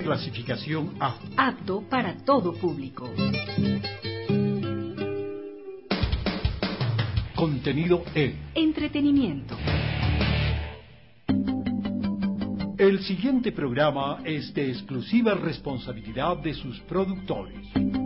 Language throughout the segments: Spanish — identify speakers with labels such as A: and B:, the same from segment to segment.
A: Clasificación A.
B: Apto para todo público.
A: Contenido E.
B: Entretenimiento.
A: El siguiente programa es de exclusiva responsabilidad de sus productores.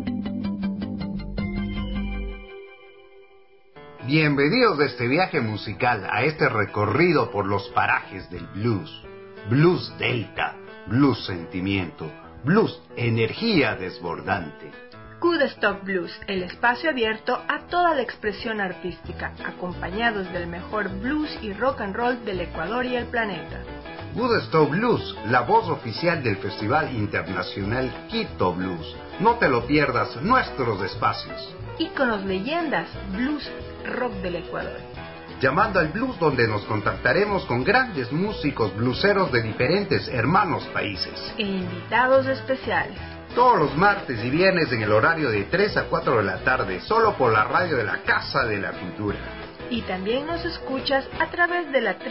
C: Bienvenidos de este viaje musical a este recorrido por los parajes del blues. Blues Delta, blues sentimiento, blues energía desbordante.
D: Woodstock Blues, el espacio abierto a toda la expresión artística, acompañados del mejor blues y rock and roll del Ecuador y el planeta.
C: Woodstock Blues, la voz oficial del Festival Internacional Quito Blues. No te lo pierdas, nuestros espacios.
D: Íconos, leyendas, blues, rock del Ecuador.
C: Llamando al blues, donde nos contactaremos con grandes músicos blueseros de diferentes hermanos países.
D: E invitados especiales.
C: Todos los martes y viernes en el horario de 3 a 4 de la tarde, solo por la radio de la Casa de la Cultura.
D: Y también nos escuchas a través de la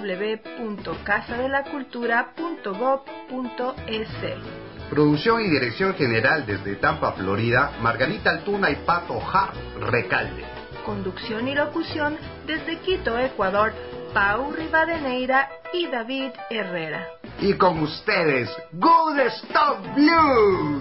D: www.casadelacultura.gov.es.
C: Producción y dirección general desde Tampa, Florida, Margarita Altuna y Pato Hart Recalde.
D: Conducción y locución desde Quito, Ecuador, Pau Rivadeneira y David Herrera.
C: Y con ustedes, Woodstock Blues.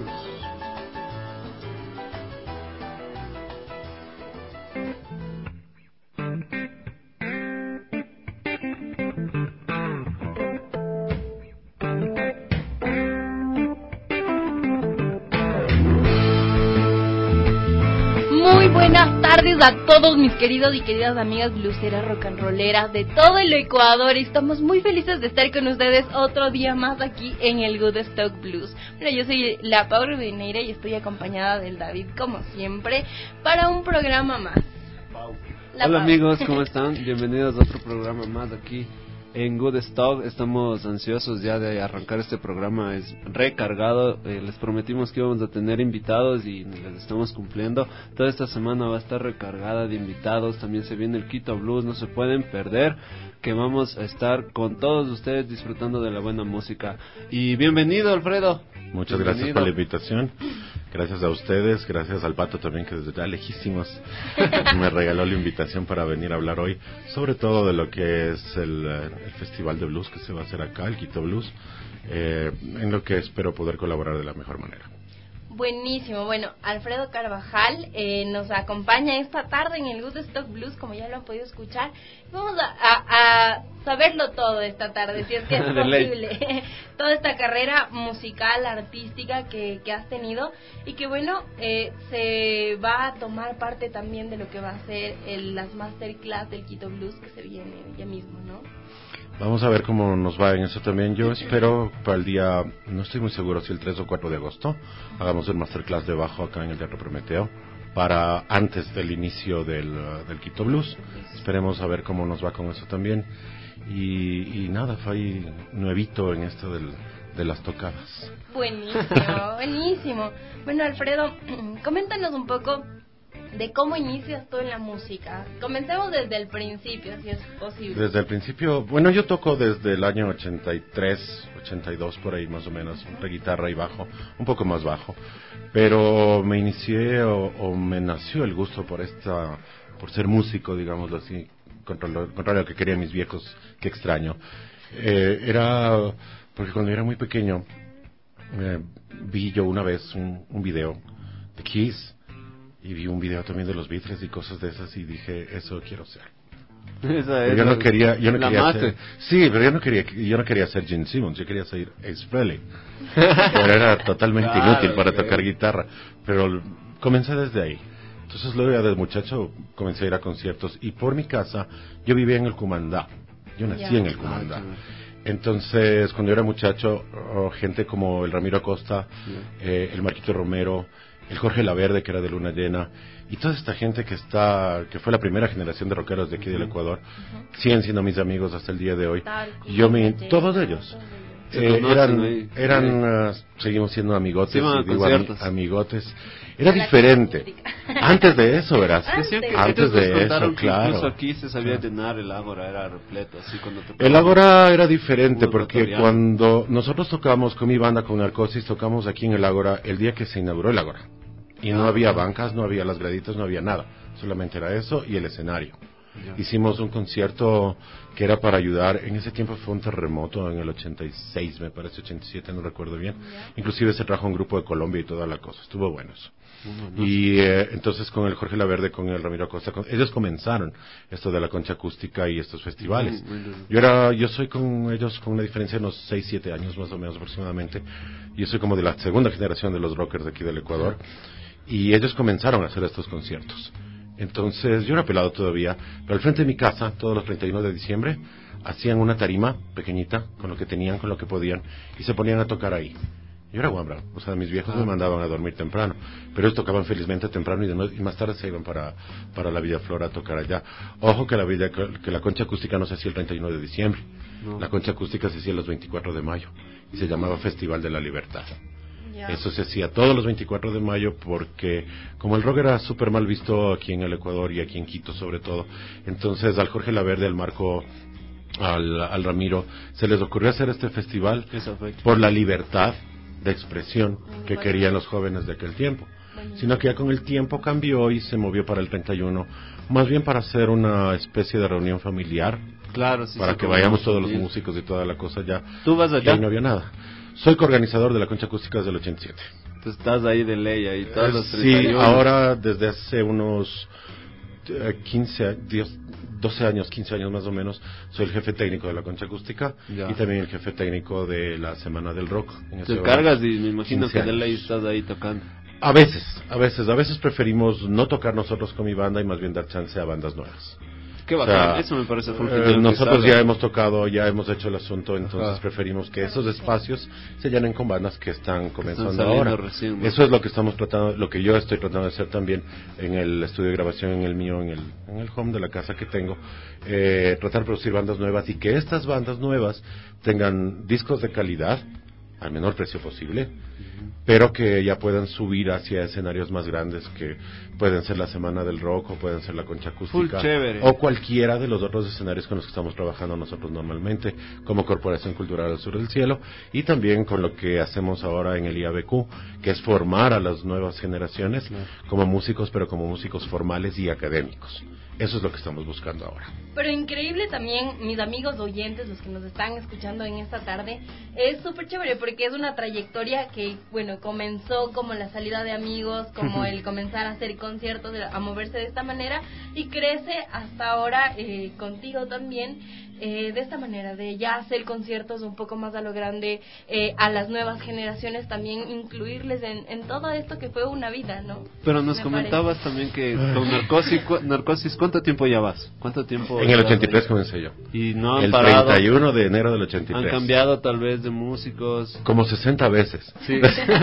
E: Muy buenas tardes a todos mis queridos y queridas amigas blueseras, rock and rolleras de todo el Ecuador. Estamos muy felices de estar con ustedes otro día más aquí en el Woodstock Blues. Bueno, yo soy la Pau Rivadeneira y estoy acompañada del David, como siempre, para un programa más.
F: Hola amigos, ¿cómo están? Bienvenidos a otro programa más aquí en Woodstock. Estamos ansiosos ya de arrancar este programa, es recargado. Les prometimos que íbamos a tener invitados y les estamos cumpliendo. Toda esta semana va a estar recargada de invitados. También se viene el Quito Blues, no se pueden perder, que vamos a estar con todos ustedes disfrutando de la buena música. Y bienvenido, Alfredo.
G: Muchas gracias por la invitación. Gracias a ustedes, gracias al Pato también, que desde ya lejísimos me regaló la invitación para venir a hablar hoy sobre todo de lo que es el Festival de Blues que se va a hacer acá, el Quito Blues, en lo que espero poder colaborar de la mejor manera.
E: Buenísimo. Bueno, Alfredo Carvajal nos acompaña esta tarde en el Woodstock Blues, como ya lo han podido escuchar. Vamos a saberlo todo esta tarde, si es que es posible. Toda esta carrera musical, artística que has tenido y que, bueno, se va a tomar parte también de lo que va a ser las masterclass del Quito Blues que se viene ya mismo, ¿no?
G: Vamos a ver cómo nos va en eso también. Yo espero para el día, no estoy muy seguro si el 3 o 4 de agosto, hagamos el masterclass de bajo acá en el Teatro Prometeo, para antes del inicio del Quito Blues. Esperemos a ver cómo nos va con eso también. Y nada, fue ahí nuevito en esto de las tocadas.
E: Buenísimo, buenísimo. Bueno, Alfredo, coméntanos un poco de cómo inicias tú en la música. Comencemos desde el principio, si es posible.
G: Desde el principio, bueno, yo toco desde el año 83, 82 por ahí más o menos, entre guitarra y bajo, un poco más bajo, pero me inicié o me nació el gusto por ser músico, digámoslo así, contra lo que querían mis viejos, que extraño. Era porque cuando era muy pequeño vi yo una vez un video de Kiss. Y vi un video también de los Beatles y cosas de esas y dije, eso quiero ser. Yo no quería ser, sí, pero yo no quería ser Gene Simmons, yo quería ser Ace Frehley. Pero era totalmente inútil para tocar guitarra. Pero comencé desde ahí. Entonces luego ya de muchacho comencé a ir a conciertos y por mi casa yo vivía en el Cumandá. Yo nací en el Cumandá. Entonces, cuando yo era muchacho, gente como el Ramiro Acosta, el Marquito Romero, el Jorge Laverde, que era de Luna Llena, y toda esta gente que fue la primera generación de rockeros de aquí del Ecuador, siguen siendo mis amigos hasta el día de hoy. Todos ellos. Seguimos siendo amigotes,
F: sí,
G: amigotes. Era diferente. Antes de eso, verás. Antes de eso, claro.
F: Incluso aquí se sabía llenar el Ágora, era repleto. Así cuando
G: el Ágora era diferente porque cuando nosotros tocamos con mi banda, con Narcosis, tocamos aquí en el Ágora el día que se inauguró el Ágora. Y no había bancas, no había las graditas, no había nada. Solamente era eso y el escenario. Hicimos un concierto que era para ayudar. En ese tiempo fue un terremoto en el 86, me parece, 87, no recuerdo bien. Inclusive se trajo un grupo de Colombia y toda la cosa. Estuvo bueno eso. Y entonces con el Jorge Laverde, con el Ramiro Acosta, ellos comenzaron esto de la concha acústica y estos festivales. Yo soy con ellos con una diferencia de unos 6, 7 años más o menos aproximadamente. Yo soy como de la segunda generación de los rockers de aquí del Ecuador. Y ellos comenzaron a hacer estos conciertos. Entonces yo era pelado todavía, pero al frente de mi casa, todos los 31 de diciembre, hacían una tarima pequeñita, con lo que tenían, con lo que podían, y se ponían a tocar ahí. Yo era guambra, o sea, mis viejos me mandaban a dormir temprano, pero ellos tocaban felizmente temprano y más tarde se iban para la Villa Flora a tocar allá. Ojo que la concha acústica no se hacía el 31 de diciembre, la concha acústica se hacía los 24 de mayo, y se llamaba Festival de la Libertad. Eso se hacía todos los 24 de mayo porque como el rock era súper mal visto aquí en el Ecuador y aquí en Quito sobre todo, entonces al Jorge Laverde, al Marco, al Ramiro, se les ocurrió hacer este festival por la libertad de expresión que querían los jóvenes de aquel tiempo. Sino que ya con el tiempo cambió y se movió para el 31, más bien para hacer una especie de reunión familiar, para que vayamos todos los músicos y toda la cosa ya.
F: ¿Tú vas allá?
G: Y no había nada. Soy coorganizador de la Concha Acústica desde el 87.
F: Tú estás ahí de ley, ahí todos los 31.
G: Sí, ahora desde hace unos 12 años, 15 años más o menos, soy el jefe técnico de la Concha Acústica y también el jefe técnico de la Semana del Rock.
F: Te cargas y me imagino que de ley estás ahí tocando.
G: A veces preferimos no tocar nosotros con mi banda y más bien dar chance a bandas nuevas.
F: Qué bacán, eso me parece
G: nosotros ya hemos tocado, ya hemos hecho el asunto, entonces preferimos que esos espacios se llenen con bandas que están comenzando ahora. Recién, eso es lo que estamos tratando, lo que yo estoy tratando de hacer también en el estudio de grabación, en el mío, en el home de la casa que tengo, tratar de producir bandas nuevas y que estas bandas nuevas tengan discos de calidad al menor precio posible, pero que ya puedan subir hacia escenarios más grandes que pueden ser la Semana del Rock o pueden ser la Concha Acústica o cualquiera de los otros escenarios con los que estamos trabajando nosotros normalmente como Corporación Cultural del Sur del Cielo y también con lo que hacemos ahora en el IABQ, que es formar a las nuevas generaciones como músicos, pero como músicos formales y académicos. Eso es lo que estamos buscando ahora.
E: Pero increíble también, mis amigos oyentes, los que nos están escuchando en esta tarde, es súper chévere porque es una trayectoria que, bueno, comenzó como la salida de amigos, como el comenzar a hacer conciertos, a moverse de esta manera, y crece hasta ahora contigo también, de esta manera, de ya hacer conciertos un poco más a lo grande, a las nuevas generaciones también incluirles en todo esto que fue una vida, ¿no?
F: Pero nos comentabas también que con Narcosis, ¿cuánto tiempo ya vas? ¿Cuánto tiempo?
G: En el 83 comencé yo.
F: Y no han
G: el
F: parado.
G: 31 de enero del 83.
F: Han cambiado tal vez de músicos.
G: Como 60 veces.
F: Sí.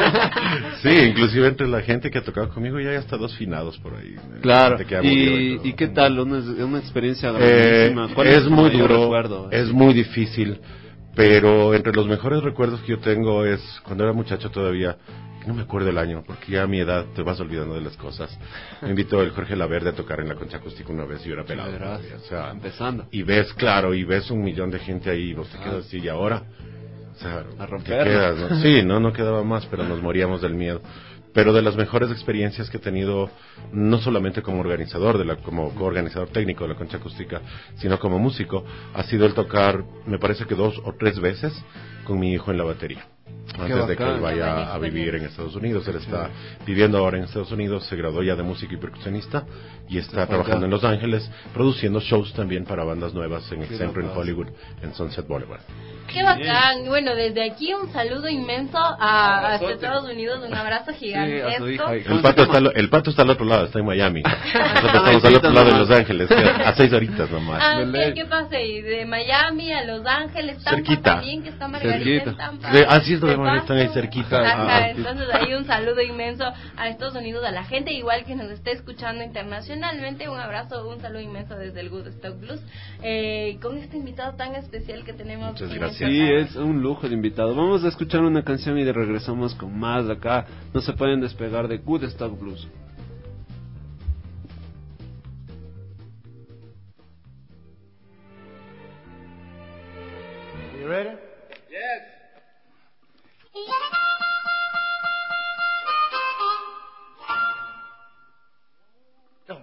G: Sí, inclusive entre la gente que ha tocado conmigo ya hay hasta 2 finados por ahí.
F: Claro. ¿Y qué tal? Una experiencia grandísima.
G: Es muy duro. Es muy difícil, pero entre los mejores recuerdos que yo tengo es cuando era muchacho todavía, no me acuerdo el año, porque ya a mi edad te vas olvidando de las cosas. Me invitó el Jorge Laverde a tocar en la Concha Acústica una vez y yo era pelado. O sea,
F: empezando.
G: Y ves 1 millón de gente ahí y vos te quedas así, y ahora, o sea,
F: a romper.
G: ¿no? Sí, no quedaba más, pero nos moríamos del miedo. Pero de las mejores experiencias que he tenido, no solamente como organizador, como coorganizador técnico de la Concha Acústica, sino como músico, ha sido el tocar, me parece que 2 o 3 veces con mi hijo en la batería. Antes de que él vaya a vivir en Estados Unidos. Él está viviendo ahora en Estados Unidos, se graduó ya de músico y percusionista y está trabajando en Los Ángeles, produciendo shows también para bandas nuevas en Excentro, en Hollywood, en Sunset Boulevard.
E: ¡Qué bacán! Bueno, desde aquí un saludo inmenso a Estados Unidos, un abrazo gigantesco.
G: El pato está al otro lado, está en Miami. Nosotros estamos al otro lado de Los Ángeles, a 6 horitas nomás.
E: ¿Qué pasa ahí? De Miami a Los Ángeles, Tampa
G: cerquita.
E: También, que está Margarita en Tampa.
G: Así siento de manera tan ahí cerquita.
E: Ajá, entonces ahí un saludo inmenso a Estados Unidos, a la gente igual que nos esté escuchando internacionalmente, un abrazo, un saludo inmenso desde el Good Stock Blues, con este invitado tan especial que tenemos.
G: Muchas gracias.
F: Sí, es un lujo de invitado. Vamos a escuchar una canción y regresamos con más acá. No se pueden despegar de Good Stock Blues.
H: You ready?
I: Yes.
H: Go.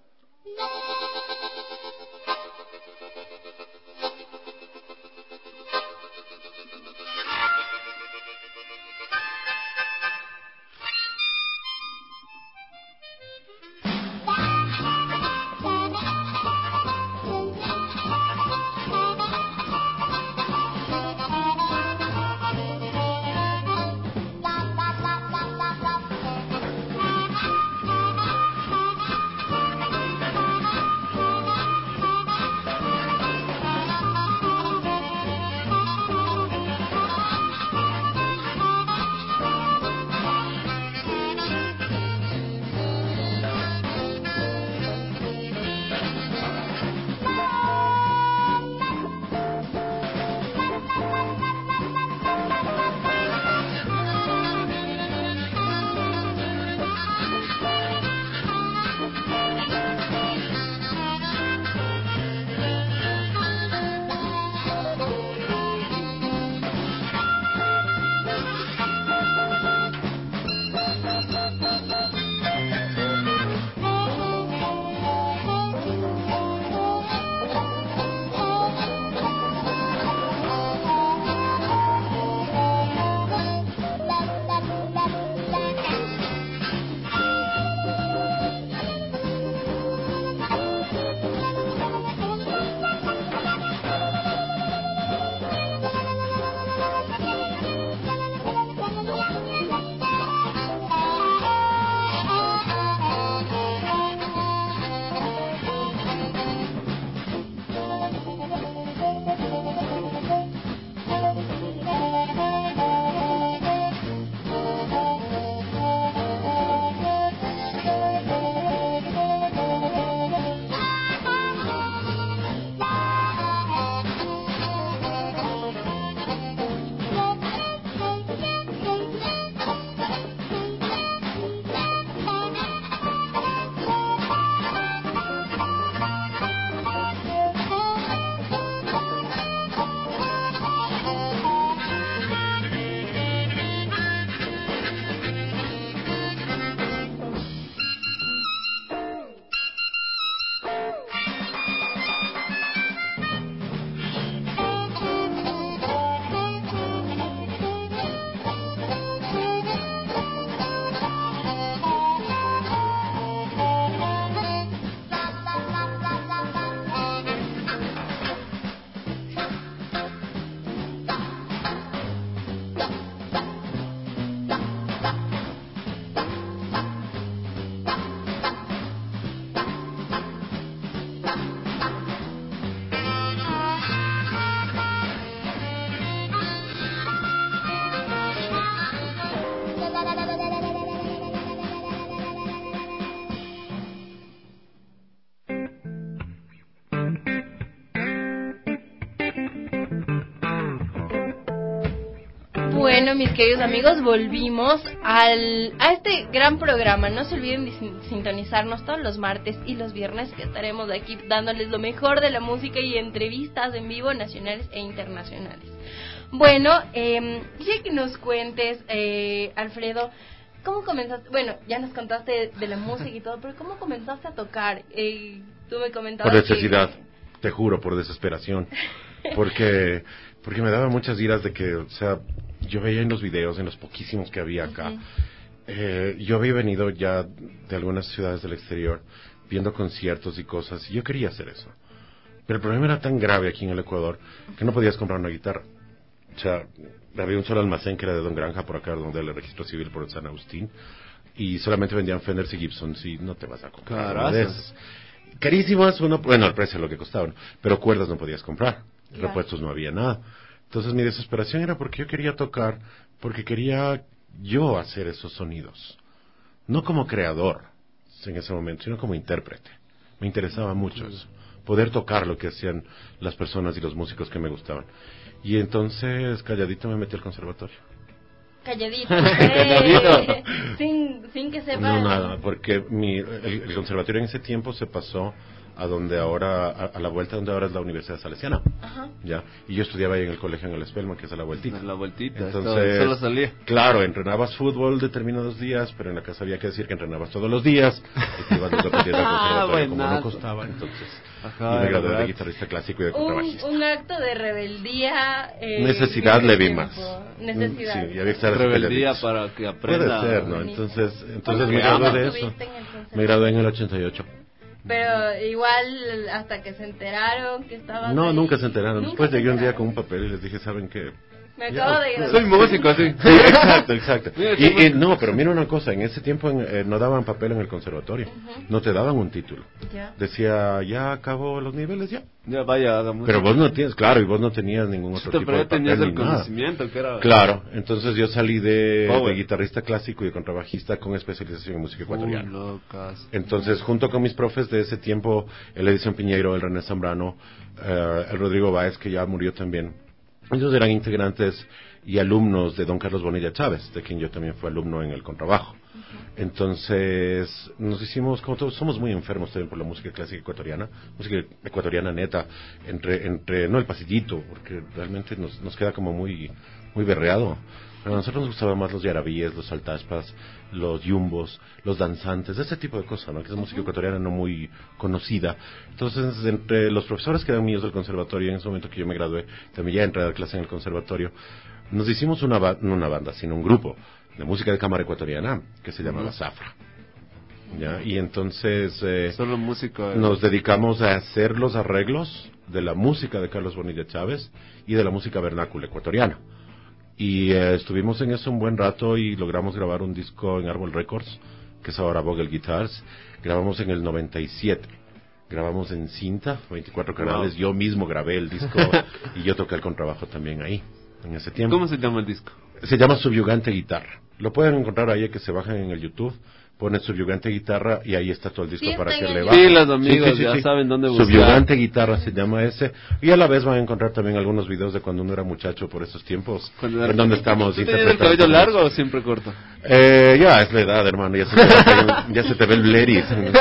E: Bueno, mis queridos amigos, volvimos a este gran programa. No se olviden de sintonizarnos todos los martes y los viernes, que estaremos aquí dándoles lo mejor de la música y entrevistas en vivo nacionales e internacionales. Bueno, quisiera que nos cuentes, Alfredo, ¿cómo comenzaste? Bueno, ya nos contaste de la música y todo, pero ¿cómo comenzaste a tocar? Tú me comentabas
G: por necesidad, te juro, por desesperación. Porque me daba muchas iras de que, o sea, yo veía en los videos, en los poquísimos que había acá, yo había venido ya de algunas ciudades del exterior viendo conciertos y cosas, y yo quería hacer eso. Pero el problema era tan grave aquí en el Ecuador que no podías comprar una guitarra. O sea, había un solo almacén que era de Don Granja, por acá, donde el registro civil por San Agustín, y solamente vendían Fenders y Gibsons, y no te vas a comprar una de esas. Carísimas, bueno, el precio es lo que costaban, pero cuerdas no podías comprar, repuestos no había nada. Entonces mi desesperación era porque yo quería tocar, porque quería yo hacer esos sonidos. No como creador en ese momento, sino como intérprete. Me interesaba mucho eso. Poder tocar lo que hacían las personas y los músicos que me gustaban. Y entonces, calladito, me metí al conservatorio.
E: Calladito.
F: Calladito.
E: sin que sepa.
G: No, nada, porque el conservatorio en ese tiempo se pasó a donde ahora, a la vuelta donde ahora es la Universidad Salesiana.
E: Ajá.
G: Ya, y yo estudiaba ahí en el colegio en el Spellman, que es a la vueltita.
F: A la vueltita,
G: entonces,
F: solo salía.
G: Claro, entrenabas fútbol determinados días, pero en la casa había que decir que entrenabas todos los días, y te ibas a dependiendo del conservatorio como no costaba, entonces.
F: Ajá,
G: y me gradué de guitarrista clásico y de contrabajista.
E: Un acto de rebeldía.
G: Necesidad le vi más.
E: Necesidad.
G: Sí, y había que estar
F: rebeldía para que aprenda.
G: Puede ser, ¿no? Entonces me gradué de eso. Me gradué en el 88.
E: Pero igual hasta que se enteraron que estaban.
G: No,
E: ahí,
G: nunca se enteraron. Después llegué un día con un papel y les dije, ¿saben qué?
E: Me acabo de graduar.
F: Soy músico, sí.
G: Sí, exacto. Y no, pero mira una cosa, en ese tiempo no daban papel en el conservatorio, no te daban un título.
E: Ya.
G: Decía, ya acabó los niveles, ya.
F: Ya vaya, haga música.
G: Pero vos no tienes, claro, y vos no tenías ningún otro tipo
F: pero
G: de
F: ya tenías
G: papel
F: el
G: ni nada.
F: conocimiento que era.
G: Claro, entonces yo salí de guitarrista clásico y de contrabajista con especialización en música ecuatoriana.
F: Locas.
G: Entonces, junto con mis profes de ese tiempo, el Edison Piñeiro, el René Zambrano, el Rodrigo Báez, que ya murió también, ellos eran integrantes y alumnos de don Carlos Bonilla Chávez, de quien yo también fui alumno en el contrabajo. Entonces, nos hicimos, como todos, somos muy enfermos también por la música clásica ecuatoriana, música ecuatoriana neta, no el pasillito, porque realmente nos queda como muy berreado. Pero a nosotros nos gustaban más los yarabíes, los saltaspas, los yumbos, los danzantes, ese tipo de cosas, ¿no? Que es música ecuatoriana no muy conocida. Entonces, entre los profesores que eran míos del conservatorio, en ese momento que yo me gradué, también ya entré a dar clase en el conservatorio, nos hicimos no una banda, sino un grupo de música de cámara ecuatoriana que se llamaba Zafra. ¿Ya? Y entonces
F: solo música
G: nos dedicamos a hacer los arreglos de la música de Carlos Bonilla Chávez y de la música vernácula ecuatoriana. Y estuvimos en eso un buen rato y logramos grabar un disco en Árbol Records, que es ahora Vogel Guitars. Grabamos en el 97. Grabamos en cinta, 24 canales. Wow. Yo mismo grabé el disco y yo toqué el contrabajo también ahí, en ese tiempo.
F: ¿Cómo se llama el disco?
G: Se llama Subyugante Guitarra. Lo pueden encontrar ahí, que se bajen en el YouTube. Ponen Subyugante Guitarra y ahí está todo el disco para que le bajen.
F: Sí, los amigos ya saben dónde buscar.
G: Subyugante Guitarra se llama ese. Y a la vez van a encontrar también algunos videos de cuando uno era muchacho por esos tiempos. En donde estamos
F: interpretando. ¿El cabello largo o siempre corto?
G: Ya, es la edad, hermano. Ya se te ve el bleris.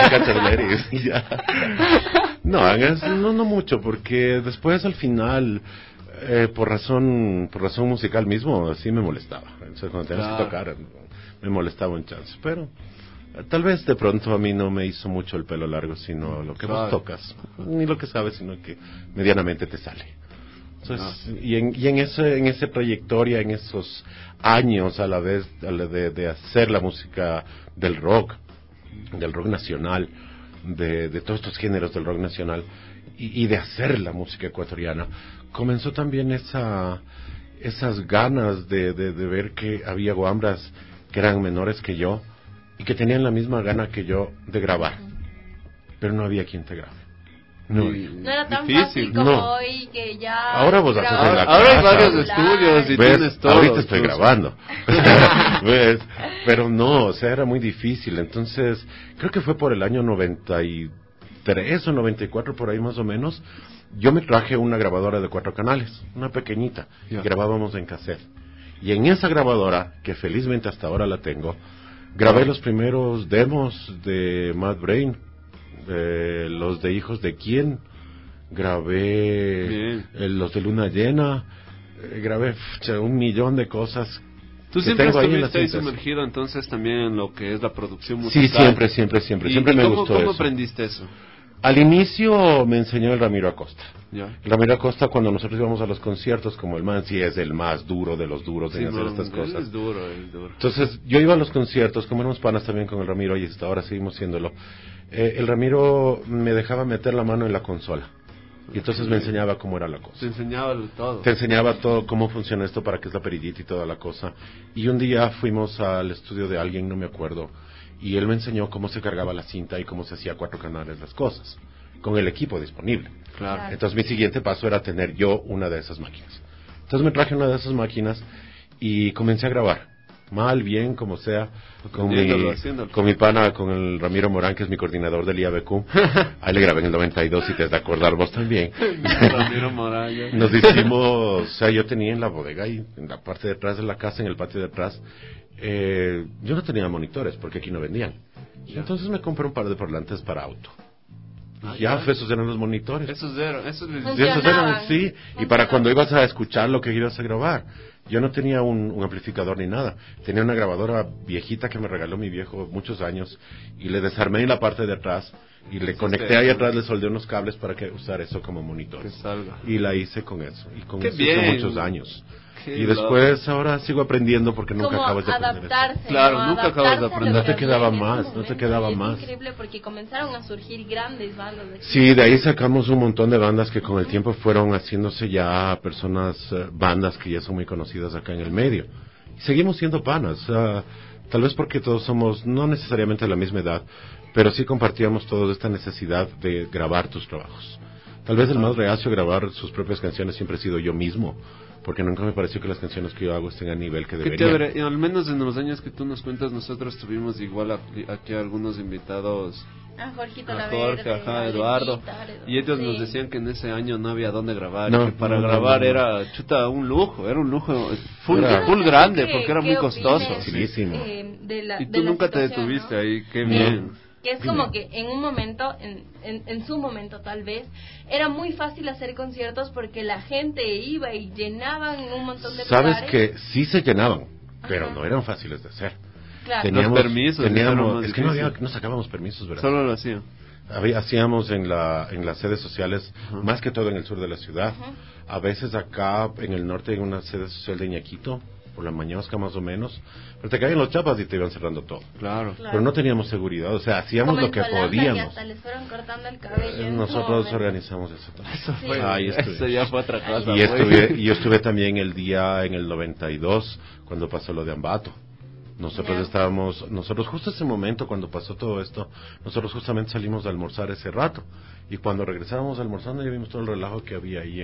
G: No mucho, porque después al final... por razón musical mismo, sí me molestaba. Entonces, cuando tenías que tocar, me molestaba un chance. Pero tal vez de pronto a mí no me hizo mucho el pelo largo, sino lo que vos tocas. Ni lo que sabes, sino que medianamente te sale. Entonces, y en esa trayectoria, en esos años a la vez de hacer la música del rock nacional, de todos estos géneros del rock nacional, y de hacer la música ecuatoriana, comenzó también esas ganas de ver que había guambras que eran menores que yo y que tenían la misma gana que yo de grabar, pero no había quien te grabe.
E: No era tan fácil como hoy, que ya...
G: Ahora vos haces en la
F: ahora
G: casa.
F: Hay varios estudios y
G: ¿ves?
F: Tienes todo.
G: Ahorita estoy grabando. ¿Ves? Pero no, o sea, era muy difícil. Entonces, creo que fue por el año 93 o 94, por ahí más o menos. Yo me traje una grabadora de 4 canales, una pequeñita, y grabábamos en cassette. Y en esa grabadora, que felizmente hasta ahora la tengo, grabé los primeros demos de Mad Brain, los de Hijos de Quién, grabé los de Luna Llena, grabé 1,000,000 de cosas.
F: ¿Tú siempre estuviste ahí sumergido entonces también en lo que es la producción musical?
G: Sí, siempre me gustó eso.
F: ¿Cómo aprendiste eso?
G: Al inicio me enseñó el Ramiro Acosta.
F: Ya.
G: El Ramiro Acosta, cuando nosotros íbamos a los conciertos, como el man sí es el más duro de los duros en hacer estas cosas.
F: Es duro.
G: Entonces, yo iba a los conciertos, como éramos panas también con el Ramiro, y hasta ahora seguimos siéndolo. El Ramiro me dejaba meter la mano en la consola. Y entonces me enseñaba cómo era la cosa.
F: Te enseñaba todo.
G: Te enseñaba todo, cómo funciona esto, para qué es la perillita y toda la cosa. Y un día fuimos al estudio de alguien, no me acuerdo, y él me enseñó cómo se cargaba la cinta y cómo se hacía 4 canales las cosas, con el equipo disponible.
F: Claro.
G: Entonces mi siguiente paso era tener yo una de esas máquinas. Entonces me traje una de esas máquinas y comencé a grabar. Mal, bien, como sea, con mi pana, con el Ramiro Morán, que es mi coordinador del IABQ. Ahí le grabé en el 92, si te has de acordar vos también.
F: Ramiro Morán, ya.
G: Nos hicimos, o sea, yo tenía en la bodega y en la parte de atrás de la casa, en el patio de atrás, yo no tenía monitores porque aquí no vendían. Y entonces me compré un par de parlantes para auto. Esos eran los monitores.
F: Esos eran,
G: sí. Y para cuando ibas a escuchar lo que ibas a grabar. Yo no tenía un amplificador ni nada. Tenía una grabadora viejita que me regaló mi viejo muchos años. Y le desarmé en la parte de atrás. Y le conecté ahí atrás, le soldé unos cables para que usar eso como monitor.
F: Que salga.
G: Y la hice con eso. Y con eso
F: hice
G: muchos años. Y después ahora sigo aprendiendo porque nunca acabas de aprender eso.
F: Claro, nunca acabas de aprender.
G: No te quedaba más.
E: Es increíble porque comenzaron a surgir grandes bandas de
G: Sí, de ahí sacamos un montón de bandas que con el tiempo fueron haciéndose ya bandas que ya son muy conocidas acá en el medio. Y seguimos siendo panas, tal vez porque todos somos no necesariamente de la misma edad, pero sí compartíamos todos esta necesidad de grabar tus trabajos. Tal vez el más reacio a grabar sus propias canciones siempre he sido yo mismo, porque nunca me pareció que las canciones que yo hago estén a nivel que deberían.
F: Qué chévere, y al menos en los años que tú nos cuentas, nosotros tuvimos igual aquí algunos invitados.
E: A Jorgito
F: a
E: Laverde,
F: Jorge, a Eduardo, y ellos nos decían que en ese año no había dónde grabar, y que para grabar era un lujo full grande, porque era muy costoso.
G: Facilísimo.
F: Y tú nunca te detuviste, ¿no? Ahí, qué bien.
E: Que es como que en un momento, en su momento tal vez, era muy fácil hacer conciertos porque la gente iba y llenaban un montón de lugares.
G: Sabes que sí se llenaban, pero no eran fáciles de hacer.
E: Claro.
F: Teníamos permisos.
G: Es que no sacábamos permisos, ¿verdad?
F: Solo lo hacían.
G: Hacíamos en las sedes sociales, más que todo en el sur de la ciudad. A veces acá en el norte en una sede social de Iñaquito, por la Mañosca más o menos, pero te caían los chapas y te iban cerrando todo.
F: Claro.
G: Pero no teníamos seguridad, o sea, hacíamos lo que podíamos.
E: Y hasta les fueron cortando el cabello.
G: Nosotros organizamos eso también.
F: Eso ya fue otra cosa.
G: Y yo estuve también en el 92, cuando pasó lo de Ambato. Nosotros justo ese momento cuando pasó todo esto, nosotros justamente salimos de almorzar ese rato, y cuando regresábamos almorzando ya vimos todo el relajo que había ahí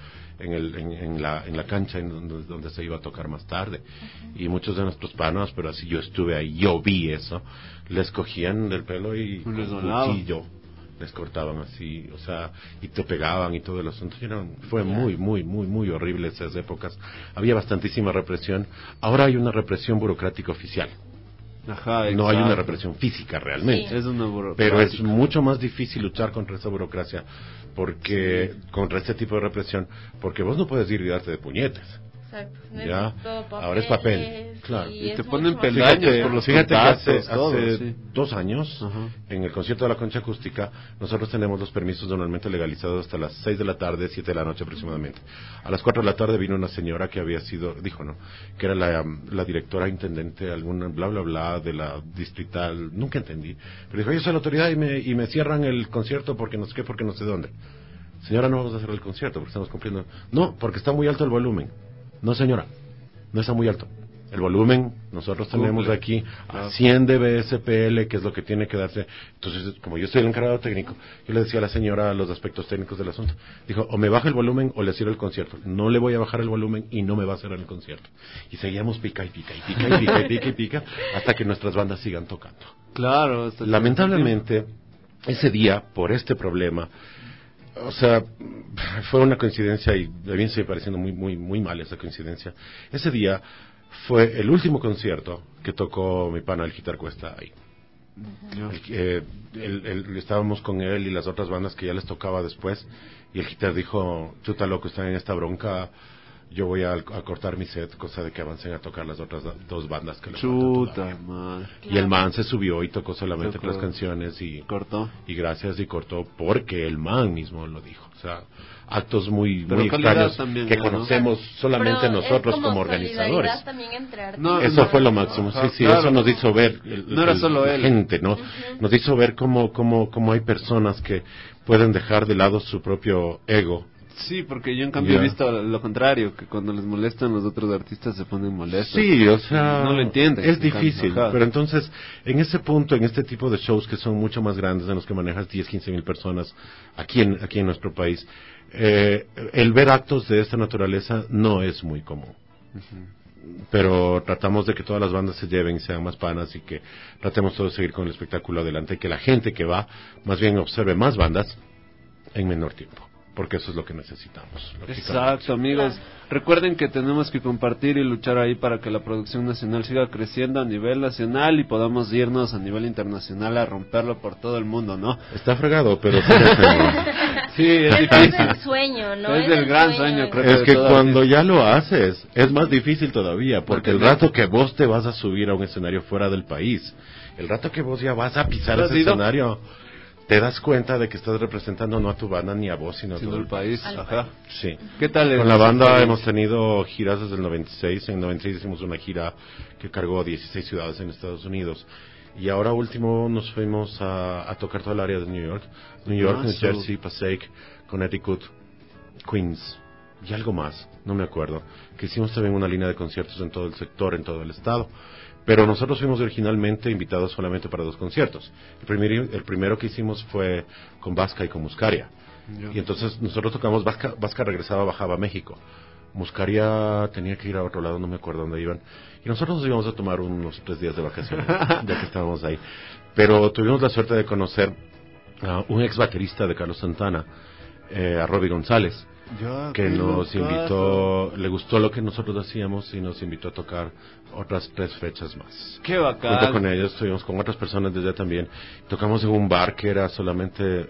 G: en la cancha donde se iba a tocar más tarde. Y muchos de nuestros panos, pero así yo estuve ahí, yo vi eso, les cogían del pelo y con cuchillo les cortaban así, o sea, y te pegaban y todo el asunto. Fue muy horrible esas épocas. Había bastantísima represión. Ahora hay una represión burocrática oficial. No hay una represión física realmente.
F: Sí.
G: Pero es mucho más difícil luchar contra esa burocracia, contra este tipo de represión, porque vos no puedes ir y darte de puñetes.
E: Exacto.
G: Ya, ahora es papel, claro.
F: Y te ponen peldaños por los contactos,
G: que hace 2 años, en el concierto de la Concha Acústica, nosotros tenemos los permisos normalmente legalizados hasta las 6 de la tarde, 7 de la noche aproximadamente. A las 4 de la tarde vino una señora que que era la directora intendente, alguna bla bla bla de la distrital, nunca entendí, pero dijo, yo soy la autoridad y me cierran el concierto porque no sé qué, porque no sé dónde. Señora, no vamos a hacer el concierto porque estamos cumpliendo. No, porque está muy alto el volumen. No, señora, no está muy alto. El volumen, nosotros tenemos aquí a 100 dB SPL, que es lo que tiene que darse. Entonces, como yo soy el encargado técnico, yo le decía a la señora los aspectos técnicos del asunto. Dijo, o me baja el volumen o le cierro el concierto. No le voy a bajar el volumen y no me va a cerrar el concierto. Y seguíamos pica, hasta que nuestras bandas sigan tocando.
F: Claro.
G: Lamentablemente, ese día, por este problema, o sea, fue una coincidencia y a mí me sigue pareciendo muy mal esa coincidencia. Ese día fue el último concierto que tocó mi pana el Gitar Cuesta ahí. Estábamos con él y las otras bandas que ya les tocaba después, y el Gitar dijo, chuta loco, están en esta bronca, yo voy a cortar mi set, cosa de que avancen a tocar las otras 2 bandas que le
F: faltan todavía.
G: Y el man se subió y tocó solamente 3 canciones y
F: cortó.
G: Y gracias y cortó porque el man mismo lo dijo. O sea, actos muy extraños también, que conocemos solamente nosotros como organizadores. Eso fue lo máximo. Sí, claro. Eso nos hizo ver
F: no era solo él.
G: Gente, ¿no? Nos hizo ver cómo hay personas que pueden dejar de lado su propio ego
F: Sí, porque yo en cambio he visto lo contrario, que cuando les molestan los otros artistas se ponen molestos.
G: Sí, o sea,
F: no lo entienden.
G: Es difícil, pero entonces, en ese punto, en este tipo de shows que son mucho más grandes, en los que manejas 10, 15 mil personas, aquí en nuestro país, el ver actos de esta naturaleza no es muy común. Pero tratamos de que todas las bandas se lleven y sean más panas y que tratemos todos de seguir con el espectáculo adelante y que la gente que va, más bien observe más bandas en menor tiempo. Porque eso es lo que necesitamos.
F: Exacto, amigos. Recuerden que tenemos que compartir y luchar ahí para que la producción nacional siga creciendo a nivel nacional y podamos irnos a nivel internacional a romperlo por todo el mundo, ¿no?
G: Está fregado, pero
F: sí, es difícil.
E: Es el sueño, ¿no?
F: Es el gran sueño, creo.
G: Es que cuando ya lo haces, es más difícil todavía, porque el rato que vos te vas a subir a un escenario fuera del país, el rato que vos ya vas a pisar ese escenario, te das cuenta de que estás representando no a tu banda ni a vos, sino a todo el país.
F: Ajá.
G: Sí.
F: ¿Qué tal?
G: Con la banda hemos tenido giras desde el 96. En el 96 hicimos una gira que cargó 16 ciudades en Estados Unidos. Y ahora último nos fuimos a tocar toda el área de New York. New Jersey, Passaic, Connecticut, Queens y algo más, no me acuerdo. Que hicimos también una línea de conciertos en todo el sector, en todo el estado. Pero nosotros fuimos originalmente invitados solamente para 2 conciertos. El primero que hicimos fue con Vasca y con Muscaria. Y entonces nosotros tocamos, Vasca regresaba, bajaba a México. Muscaria tenía que ir a otro lado, no me acuerdo dónde iban. Y nosotros nos íbamos a tomar unos 3 días de vacaciones, ya que estábamos ahí. Pero tuvimos la suerte de conocer a un ex baterista de Carlos Santana, a Robbie González, que nos invitó, le gustó lo que nosotros hacíamos y nos invitó a tocar otras 3 fechas más.
F: ¡Qué bacán!
G: Junto con ellos estuvimos con otras personas desde allá también. Tocamos en un bar que era solamente,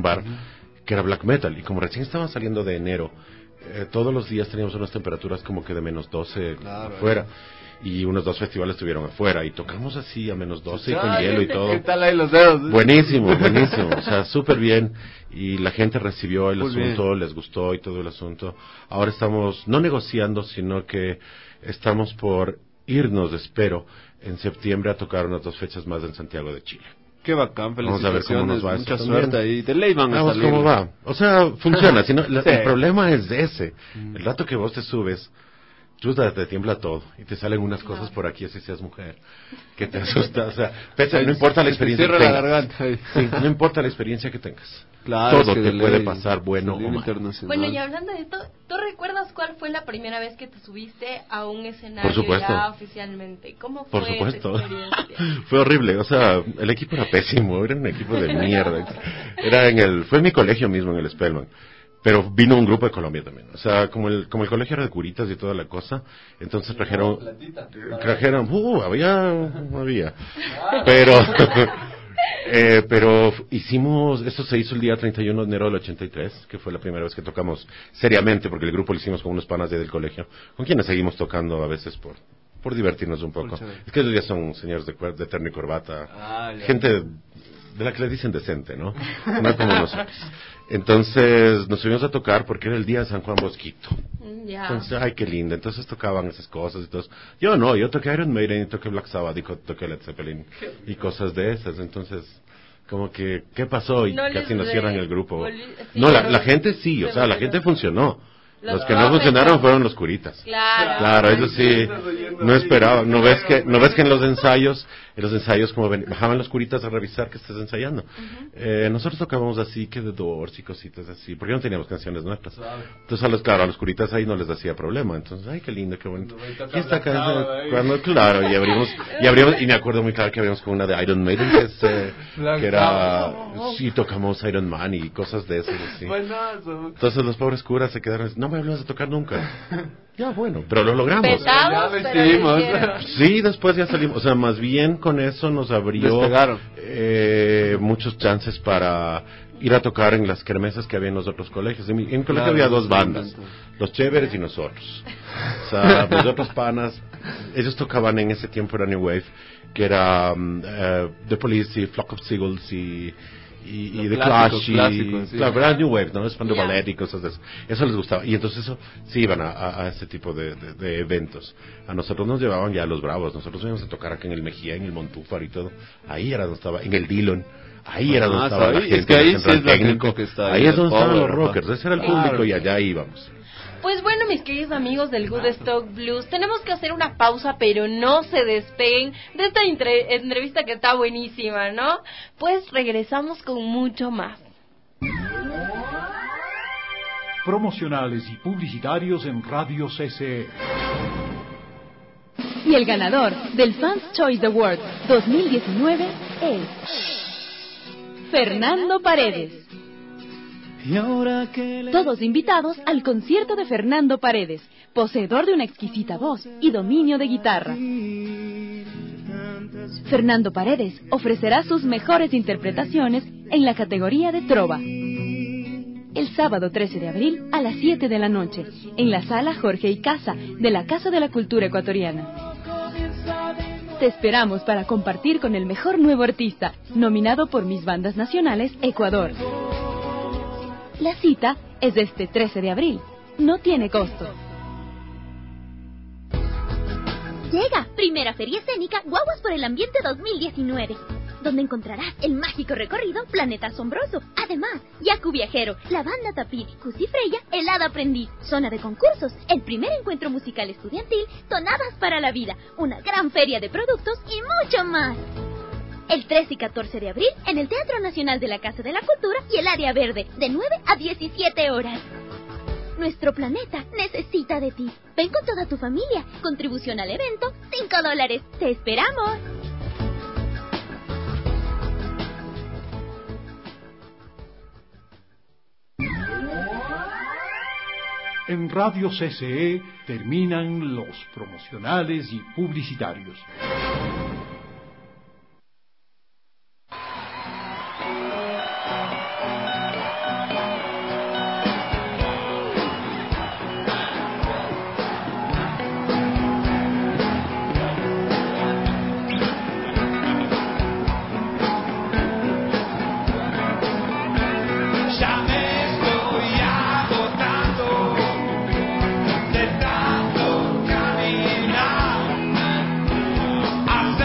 G: que era black metal, y como recién estaba saliendo de enero, todos los días teníamos unas temperaturas como que de menos 12 afuera. Y unos 2 festivales estuvieron afuera y tocamos así a menos 12 y con hielo y todo.
F: ¿Qué tal ahí los dedos?
G: Buenísimo, buenísimo, o sea, súper bien, y la gente recibió el
F: Muy
G: asunto,
F: bien.
G: les gustó y todo el asunto. Ahora estamos, no negociando, sino que estamos por irnos, espero, en septiembre a tocar unas 2 fechas más en Santiago de Chile.
F: Qué bacán,
G: Vamos a ver cómo nos va.
F: Mucha suerte ahí, de ley van a
G: Vamos
F: salir.
G: cómo va, o sea, funciona, sino,
F: Sí.
G: el problema es ese, el rato que vos te subes, te tiembla todo y te salen unas cosas por aquí, así seas mujer, que te asusta, o sea, no importa la experiencia que tengas.
F: La garganta.
G: Sí, no importa la experiencia que tengas.
F: Claro,
G: todo
F: es que
G: te puede pasar, bueno o mal.
E: Bueno, y hablando de esto, ¿tú recuerdas cuál fue la primera vez que te subiste a un escenario
G: Por supuesto.
E: ya oficialmente? ¿Cómo fue
G: Por supuesto.
E: esa experiencia?
G: Fue horrible, o sea, el equipo era pésimo, era un equipo de mierda. Fue en mi colegio mismo, en el Spellman. Pero vino un grupo de Colombia también. O sea, como el colegio era de curitas y toda la cosa, entonces trajeron, había. Pero hicimos, esto se hizo el día 31 de enero del 83, que fue la primera vez que tocamos seriamente, porque el grupo lo hicimos con unos panas del colegio, con quienes seguimos tocando a veces por divertirnos un poco. Es que ellos ya son señores de terno y corbata, gente de la que le dicen decente, ¿no? No como nosotros. Entonces nos subimos a tocar porque era el día de San Juan Bosquito. Entonces, ay, qué lindo. Entonces tocaban esas cosas y todo. Yo toqué Iron Maiden y toqué Black Sabbath y toqué Led Zeppelin y cosas de esas. Entonces, como que, ¿qué pasó? Y casi nos cierran el grupo. No, la gente sí, o sea, la gente funcionó. Los que no funcionaron fueron los curitas. Claro, eso sí, no esperaban. ¿No ves que en los ensayos como bajaban los curitas a revisar que estés ensayando? Nosotros tocábamos así, que de Doors y cositas así, porque no teníamos canciones nuestras. Entonces, a los curitas ahí no les hacía problema. Entonces, ay, qué lindo, qué bonito. Y está acá, claro, y abrimos, y me acuerdo muy claro que abrimos con una de Iron Maiden, que era, sí, tocamos Iron Man y cosas de esas, así. Entonces los pobres curas se quedaron, no me vuelvas a tocar nunca. Ya, bueno, pero lo logramos. Sí, después ya salimos, o sea, más bien con eso nos abrió muchos chances para ir a tocar en las kermesas que había en los otros colegios. En mi colegio había 2 bandas, los chéveres y nosotros. O sea, los otros panas, ellos tocaban en ese tiempo, era New Wave, que era The Police y Flock of Seagulls y y The Clash,
F: clásico, sí.
G: Claro, era New Wave, ¿no? Spandau Ballet y cosas de eso. Eso les gustaba. Y entonces eso, sí iban a este tipo de eventos. A nosotros nos llevaban ya a los Bravos. Nosotros íbamos a tocar aquí en el Mejía, en el Montúfar y todo. Ahí era donde estaba, en el Dillon. Ahí era donde estaba la gente,
F: es que ahí
G: el
F: sí es la
G: técnico.
F: gente que está
G: Ahí es donde estaban los
F: power,
G: rockers. Ese era el público y allá íbamos.
E: Pues bueno, mis queridos amigos del Good Stock Blues, tenemos que hacer una pausa, pero no se despeguen de esta entrevista que está buenísima, ¿no? Pues regresamos con mucho más.
A: Promocionales y publicitarios en Radio CCE.
B: Y el ganador del Fans Choice Award 2019 es Fernando Paredes. Todos invitados al concierto de Fernando Paredes, poseedor de una exquisita voz y dominio de guitarra. Fernando Paredes ofrecerá sus mejores interpretaciones en la categoría de trova. El sábado 13 de abril a las 7 de la noche, en la sala Jorge y Casa de la Casa de la Cultura Ecuatoriana. Te esperamos para compartir con el mejor nuevo artista, nominado por Mis Bandas Nacionales Ecuador. La cita es este 13 de abril. No tiene costo.
I: Llega, primera feria escénica Guaguas por el Ambiente 2019, donde encontrarás el mágico recorrido Planeta Asombroso. Además, Yaku Viajero, la banda Tapir, Cusi Freya, el Hada Aprendiz, zona de concursos, el primer encuentro musical estudiantil, Tonadas para la Vida, una gran feria de productos y mucho más. El 13 y 14 de abril en el Teatro Nacional de la Casa de la Cultura y el Área Verde, de 9 a 17 horas. Nuestro planeta necesita de ti. Ven con toda tu familia. Contribución al evento, $5. ¡Te esperamos!
A: En Radio CCE terminan los promocionales y publicitarios.
J: Caminar,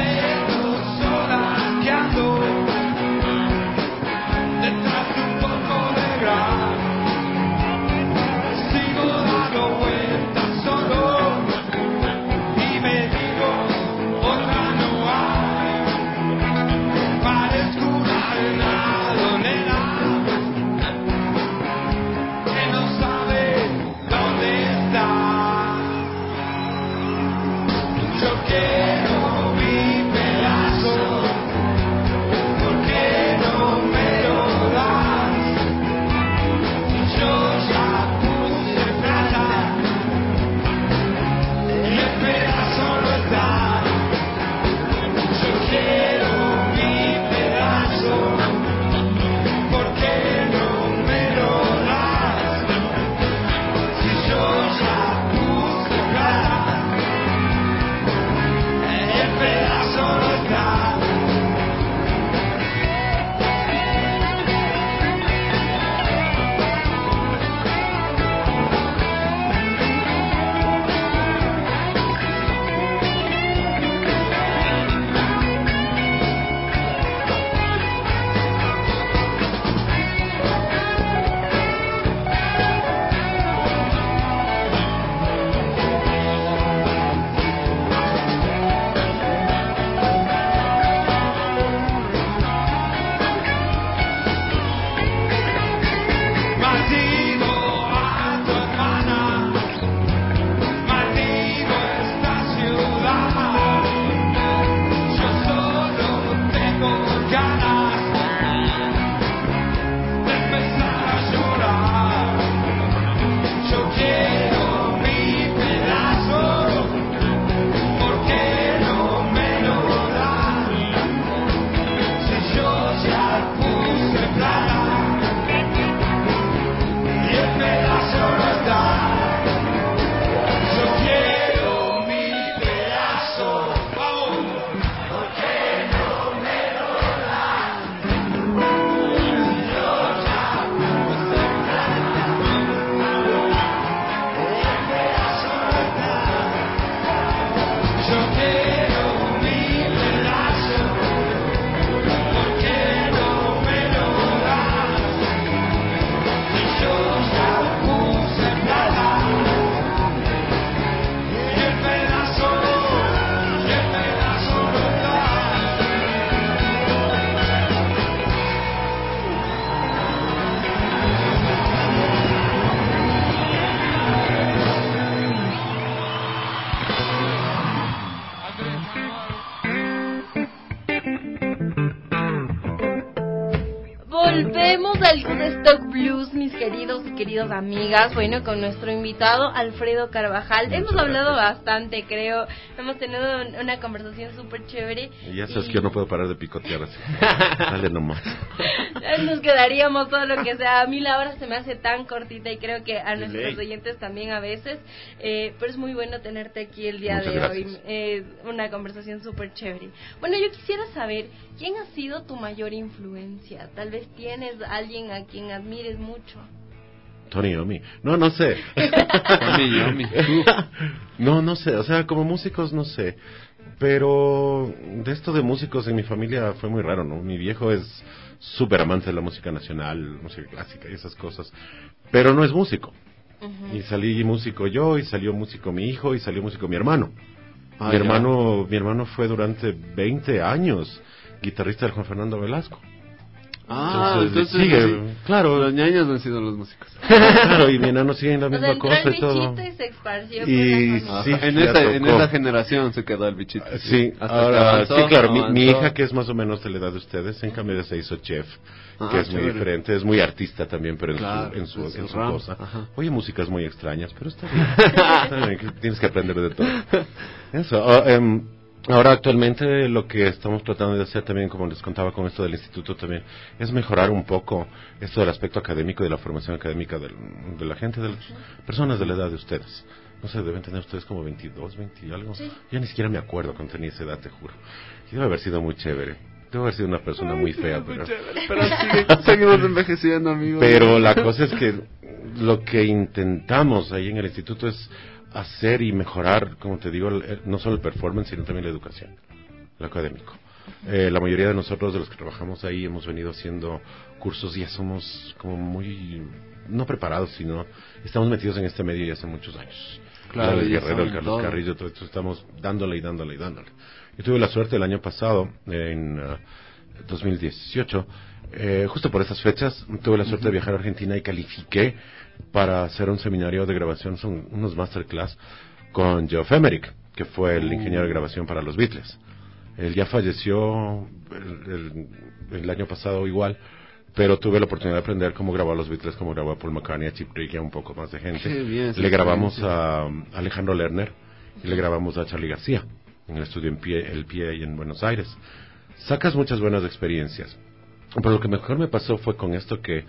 E: Volvemos al Good Stock Blues, mis queridos y queridas amigas. Bueno, con nuestro invitado Alfredo Carvajal. Hemos hablado bastante, creo. Hemos tenido una conversación súper chévere.
G: Y ya sabes que yo no puedo parar de picotear así. Dale nomás.
E: Nos quedaríamos todo lo que sea. A mí la hora se me hace tan cortita y creo que a nuestros oyentes también a veces. Pero es muy bueno tenerte aquí el día de hoy. Una conversación súper chévere. Bueno, yo quisiera saber, ¿quién ha sido tu mayor influencia? Tal vez tienes alguien a quien admires mucho.
G: Tony Iommi. No sé.
F: Tony Iommi.
G: No sé. O sea, como músicos, no sé. Pero de esto de músicos en mi familia fue muy raro, ¿no? Mi viejo es súper amante de la música nacional, música clásica y esas cosas. Pero no es músico. Y salí músico yo, y salió músico mi hijo, y salió músico mi hermano. Mi hermano fue durante 20 años guitarrista del Juan Fernando Velasco.
F: Entonces
G: sigue,
F: sí,
G: claro.
F: Los ñaños han sido los músicos.
G: Claro, y mi enano sigue en la misma cosa y todo.
E: Y se esparció
G: y sí,
F: en esa generación se quedó el bichito.
G: Sí, ahora sí, claro, mi hija, que es más o menos de la edad de ustedes, en cambio se hizo chef, que es muy diferente, es muy artista también, pero en su cosa. Oye, músicas muy extrañas, pero está bien, tienes que aprender de todo. Eso. Ahora actualmente lo que estamos tratando de hacer también, como les contaba con esto del instituto también, es mejorar un poco esto del aspecto académico y de la formación académica de la gente, de las personas de la edad de ustedes. No sé, deben tener ustedes como 22, 20 y algo. Sí. Yo ni siquiera me acuerdo cuando tenía esa edad, te juro. Y debe haber sido muy chévere. Debo haber sido una persona muy fea, pero
F: seguimos envejeciendo, amigos.
G: Pero la cosa es que lo que intentamos ahí en el instituto es hacer y mejorar, como te digo, no solo el performance, sino también la educación, lo académico. La mayoría de nosotros, de los que trabajamos ahí, hemos venido haciendo cursos y ya somos como muy, no preparados, sino estamos metidos en este medio ya hace muchos años.
F: Claro,
G: el Guerrero, el Carlos Carrillo, todo esto, estamos dándole. Yo tuve la suerte el año pasado, en 2018, justo por esas fechas, tuve la suerte de viajar a Argentina y califiqué para hacer un seminario de grabación, son unos masterclass con Geoff Emerick, que fue el ingeniero de grabación para los Beatles. Él ya falleció el año pasado igual, pero tuve la oportunidad de aprender cómo grabó a los Beatles, cómo grabó a Paul McCartney, a Chip Trick y a un poco más de gente. Le grabamos a Alejandro Lerner y le grabamos a Charly García en el estudio El Pie y en Buenos Aires. Sacas muchas buenas experiencias, pero lo que mejor me pasó fue con esto que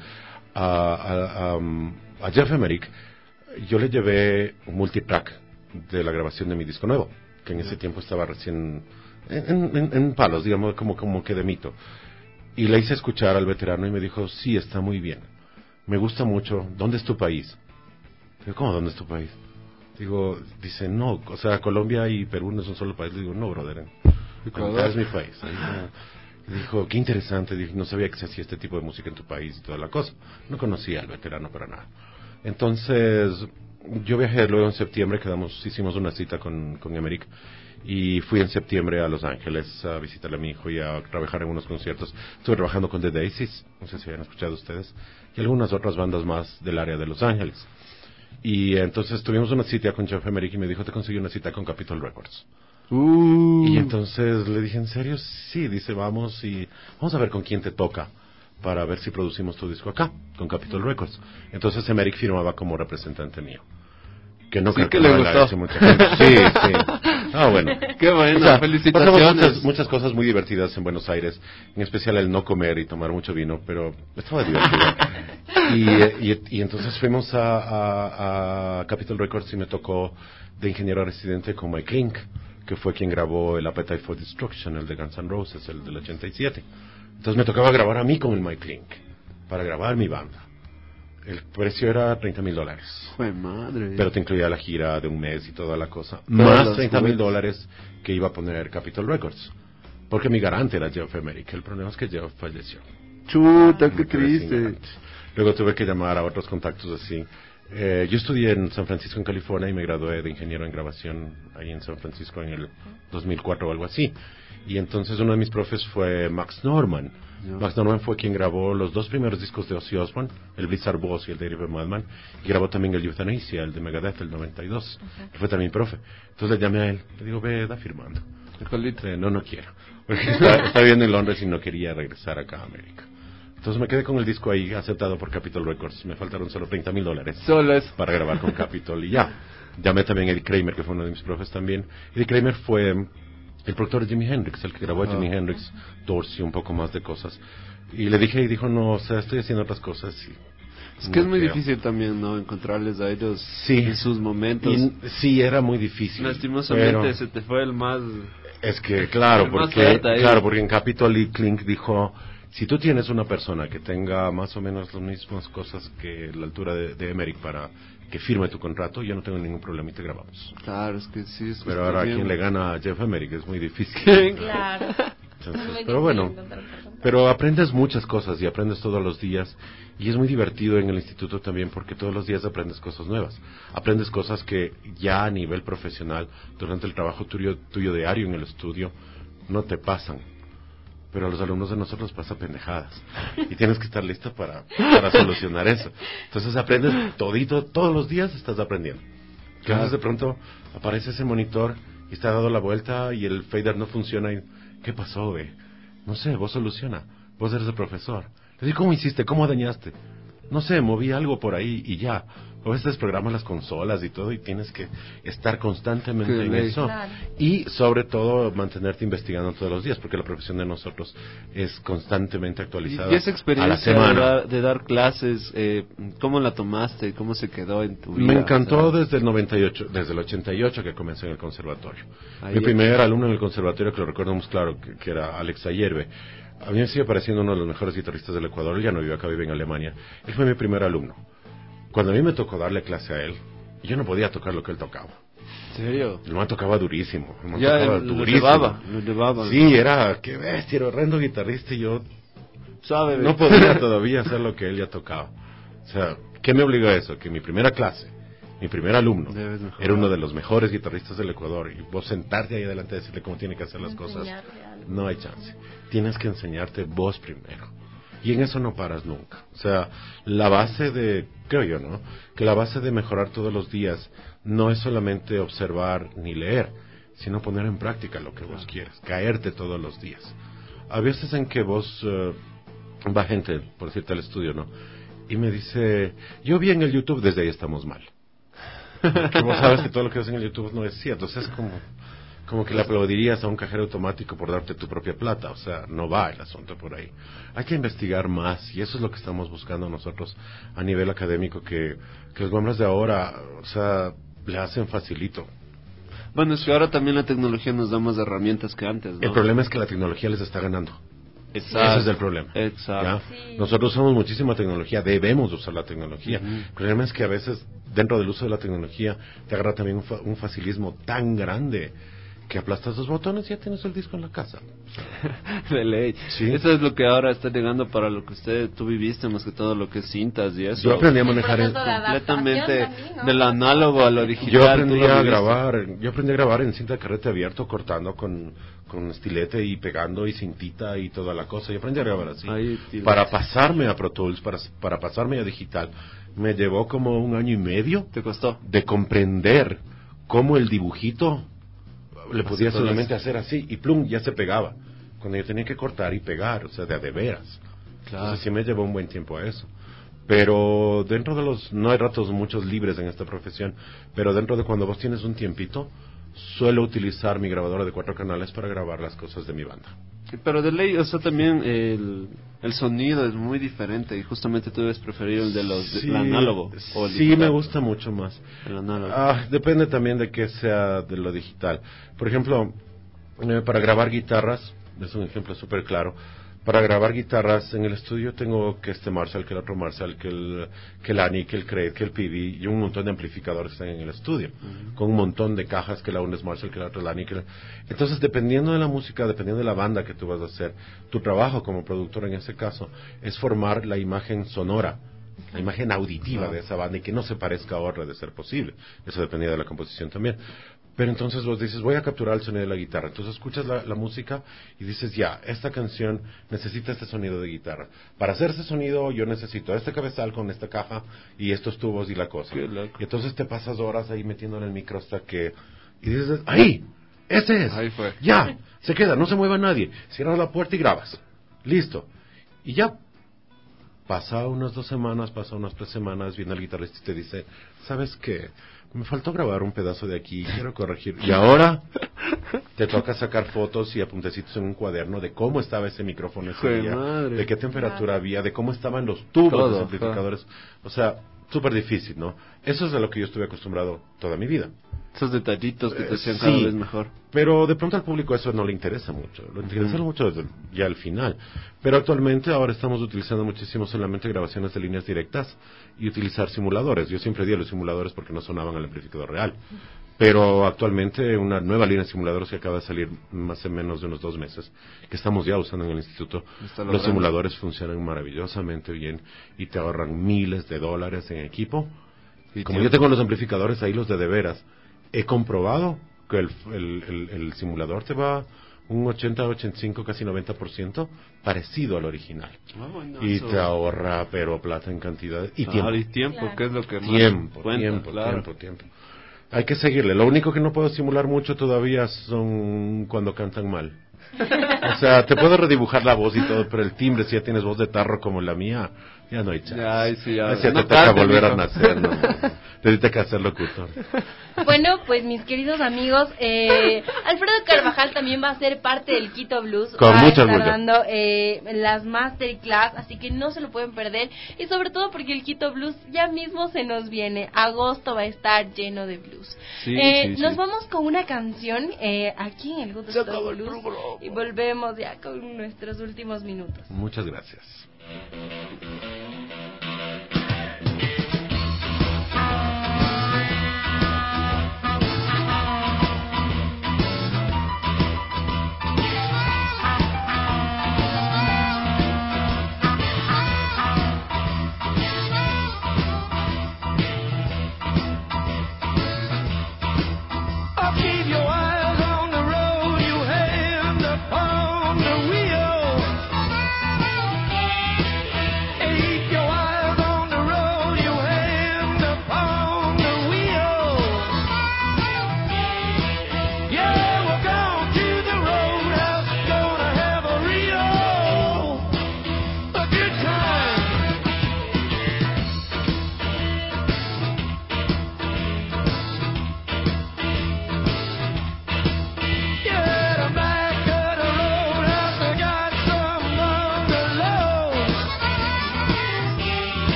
G: a Geoff Emerick yo le llevé un multitrack de la grabación de mi disco nuevo, que en ese tiempo estaba recién en palos, digamos, como que de mito, y le hice escuchar al veterano y me dijo, sí, está muy bien, me gusta mucho. ¿Dónde es tu país? Digo, ¿cómo dónde es tu país? Dice, no, o sea, Colombia y Perú no es un solo país. Le digo, no, brother, es mi país. Y dijo, qué interesante, dije, no sabía que se hacía este tipo de música en tu país y toda la cosa. No conocía al veterano para nada. Entonces, yo viajé luego en septiembre, hicimos una cita con Emerick, y fui en septiembre a Los Ángeles a visitarle a mi hijo y a trabajar en unos conciertos. Estuve trabajando con The Daisies, no sé si habían escuchado ustedes, y algunas otras bandas más del área de Los Ángeles. Y entonces tuvimos una cita con Geoff Emerick y me dijo, te conseguí una cita con Capitol Records. Y entonces le dije, ¿en serio? Sí, dice, vamos a ver con quién te toca para ver si producimos tu disco acá, con Capitol Records. Entonces Emerick firmaba como representante mío. Que no creo que le gustó. Mucha gente. Sí. Bueno.
F: Qué bueno, o sea, felicitaciones.
G: Muchas cosas muy divertidas en Buenos Aires, en especial el no comer y tomar mucho vino, pero estaba divertido. y entonces fuimos a Capitol Records y me tocó de ingeniero residente con Mike Link, que fue quien grabó el Appetite for Destruction, el de Guns N' Roses, el del 87. Entonces me tocaba grabar a mí con el Mike Link, para grabar mi banda. El precio era $30,000.
F: ¡Jue madre!
G: Pero te incluía la gira de un mes y toda la cosa. Más $30,000 que iba a poner Capitol Records. Porque mi garante era Geoff Emerick. El problema es que Geoff falleció.
F: ¡Chuta, qué triste!
G: Luego tuve que llamar a otros contactos así. Yo estudié en San Francisco, en California, y me gradué de ingeniero en grabación ahí en San Francisco en el 2004 o algo así. Y entonces uno de mis profes fue Max Norman. Max Norman fue quien grabó los 2 primeros discos de Ozzy Osbourne, el Blizzard Boss y el de David Madman, y grabó también el Euthanasia, el de Megadeth, el 92, que fue también profe. Entonces le llamé a él, le digo, da firmando. No quiero, porque está viviendo en Londres y no quería regresar acá a América. Entonces me quedé con el disco ahí aceptado por Capitol Records. Me faltaron solo $30,000
F: Solo eso
G: para grabar con Capitol y ya. Llamé también a Eddie Kramer, que fue uno de mis profes también. Eddie Kramer fue el productor de Jimi Hendrix, el que grabó a Jimi Hendrix, Doors y un poco más de cosas. Y le dije, y dijo, no, o sea, estoy haciendo otras cosas. Y
F: es que es muy difícil también, ¿no? Encontrarles a ellos en sus momentos.
G: Sí, era muy difícil.
F: Lastimosamente se te fue el más...
G: Es que, claro, porque en Capitol y Klink dijo... Si tú tienes una persona que tenga más o menos las mismas cosas que la altura de Emerick para que firme tu contrato, yo no tengo ningún problema y te grabamos.
F: Claro, es que sí.
G: Pero ahora quien le gana a Jeff Emerick es muy difícil.
E: Claro.
G: Entonces, pero bueno, pero aprendes muchas cosas y aprendes todos los días y es muy divertido en el instituto también porque todos los días aprendes cosas nuevas. Aprendes cosas que ya a nivel profesional, durante el trabajo tuyo diario en el estudio, no te pasan. Pero a los alumnos de nosotros pasa pendejadas y tienes que estar listo para solucionar eso. Entonces aprendes todito, todos los días estás aprendiendo. Que a veces de pronto aparece ese monitor y está dado la vuelta y el fader no funciona y ¿qué pasó, ve? No sé, vos soluciona, vos eres el profesor. Le digo, ¿cómo hiciste? ¿Cómo dañaste? No sé, moví algo por ahí y ya. A veces programas las consolas y todo y tienes que estar constantemente en eso. Claro. Y sobre todo mantenerte investigando todos los días porque la profesión de nosotros es constantemente actualizada.
F: Y esa experiencia de dar clases, ¿cómo la tomaste? ¿Cómo se quedó en tu vida?
G: Me encantó desde el 98, desde el 88 que comencé en el conservatorio. Mi primer alumno en el conservatorio, que lo recuerdo muy claro, que era Alex Ayerbe. A mí me sigue pareciendo uno de los mejores guitarristas del Ecuador. Él ya no vive acá, vive en Alemania. Él fue mi primer alumno. Cuando a mí me tocó darle clase a él, yo no podía tocar lo que él tocaba.
F: ¿En serio?
G: El man tocaba durísimo.
F: Lo llevaba.
G: Sí, era, qué bestia, era horrendo guitarrista y yo no podía todavía hacer lo que él ya tocaba. O sea, ¿qué me obligó a eso? Que mi primera clase, mi primer alumno, era uno de los mejores guitarristas del Ecuador y vos sentarte ahí adelante y decirle cómo tiene que hacer las cosas, no hay chance. Tienes que enseñarte vos primero. Y en eso no paras nunca. O sea, la base creo yo, ¿no? Que la base de mejorar todos los días no es solamente observar ni leer, sino poner en práctica lo que vos quieres, caerte todos los días. A veces en que vos, va gente, por decirte, al estudio, ¿no? Y me dice, yo vi en el YouTube, desde ahí estamos mal. Porque vos sabes que todo lo que ves en el YouTube no es cierto. O sea, es como que le aplaudirías a un cajero automático por darte tu propia plata. O sea, no va el asunto por ahí. Hay que investigar más y eso es lo que estamos buscando nosotros a nivel académico, que los hombres de ahora, o sea, le hacen facilito.
F: Bueno, es que ahora también la tecnología nos da más herramientas que antes, ¿no?
G: El problema es que la tecnología les está ganando.
F: Exacto.
G: Ese es el problema.
F: Exacto.
G: Sí. Nosotros usamos muchísima tecnología, debemos usar la tecnología. El problema es que a veces, dentro del uso de la tecnología, te agarra también un facilismo tan grande que aplastas dos botones y ya tienes el disco en la casa.
F: De ley. Sí. Eso es lo que ahora está llegando para lo que tú viviste, más que todo lo que es cintas y eso.
G: Yo aprendí a manejar
F: completamente también, ¿no? Del análogo a lo digital.
G: Yo aprendí a grabar en cinta de carrete abierto, cortando con estilete y pegando y cintita y toda la cosa. Yo aprendí a grabar así. Para pasarme a Pro Tools, para pasarme a digital, me llevó como 1 año y medio.
F: ¿Te costó?
G: De comprender cómo el dibujito le podía solamente hacer así y plum, ya se pegaba. Cuando yo tenía que cortar y pegar, o sea, de veras. Claro. Entonces sí me llevó un buen tiempo a eso. Pero dentro de no hay ratos muchos libres en esta profesión, pero dentro de cuando vos tienes un tiempito, suelo utilizar mi grabadora de 4 canales para grabar las cosas de mi banda.
F: Pero de ley, o sea, también el sonido es muy diferente y justamente tú debes preferir el de el análogo. O el
G: digital. Me gusta mucho más.
F: El análogo.
G: Depende también de que sea de lo digital. Por ejemplo, para grabar guitarras, es un ejemplo súper claro. Para grabar guitarras en el estudio tengo que Marshall, que el otro Marshall, que el Annie, que el Crate, que el PV y un montón de amplificadores están en el estudio, con un montón de cajas, que la una es Marshall, que la otra es el Annie. Entonces, dependiendo de la música, dependiendo de la banda que tú vas a hacer, tu trabajo como productor en ese caso es formar la imagen sonora, la imagen auditiva de esa banda y que no se parezca a otra de ser posible. Eso dependía de la composición también. Pero entonces vos dices, voy a capturar el sonido de la guitarra. Entonces escuchas la música y dices, ya, esta canción necesita este sonido de guitarra. Para hacer ese sonido yo necesito este cabezal con esta caja y estos tubos y la cosa. Y entonces te pasas horas ahí metiendo en el micro hasta que... Y dices, ¡ahí! ¡Ese es!
F: Ahí fue.
G: Ya, se queda, no se mueva nadie. Cierras la puerta y grabas. Listo. Y ya. Pasa unas 2 semanas, pasa unas 3 semanas, viene el guitarrista y te dice, ¿sabes qué? Me faltó grabar un pedazo de aquí, quiero corregir. Y ahora te toca sacar fotos y apuntecitos en un cuaderno de cómo estaba ese micrófono ese día, de qué temperatura había, de cómo estaban los tubos de los amplificadores. O sea, súper difícil, ¿no? Eso es a lo que yo estuve acostumbrado toda mi vida.
F: Esos detallitos que te hacían cada vez mejor.
G: Pero de pronto al público eso no le interesa mucho. Lo interesa mucho desde ya al final. Pero actualmente ahora estamos utilizando muchísimo solamente grabaciones de líneas directas y utilizar simuladores. Yo siempre di los simuladores porque no sonaban al amplificador real. Pero actualmente una nueva línea de simuladores que acaba de salir más o menos de unos 2 meses, que estamos ya usando en el instituto, los simuladores funcionan maravillosamente bien y te ahorran miles de dólares en equipo. Y como yo tengo los amplificadores ahí, los de veras, he comprobado que el simulador te va un 80, 85, casi 90% parecido al original. Y te ahorra, pero plata en cantidad y tiempo.
F: Y tiempo, que es lo que más
G: tiempo. Hay que seguirle. Lo único que no puedo simular mucho todavía son cuando cantan mal. O sea, te puedo redibujar la voz y todo, pero el timbre, si ya tienes voz de tarro como la mía, ya no hay chance.
F: Ya
G: te toca volver a nacer, ¿no? Te tienes que hacer locutor.
E: Bueno, pues mis queridos amigos, Alfredo Carvajal también va a ser parte del Quito Blues.
G: Con mucho
E: orgullo.
G: orgullo.
E: Dando las masterclass, así que no se lo pueden perder. Y sobre todo porque el Quito Blues ya mismo se nos viene. Agosto va a estar lleno de blues. Nos vamos con una canción aquí en el Good Stock Blues. Y volvemos ya con nuestros últimos minutos.
G: Muchas gracias.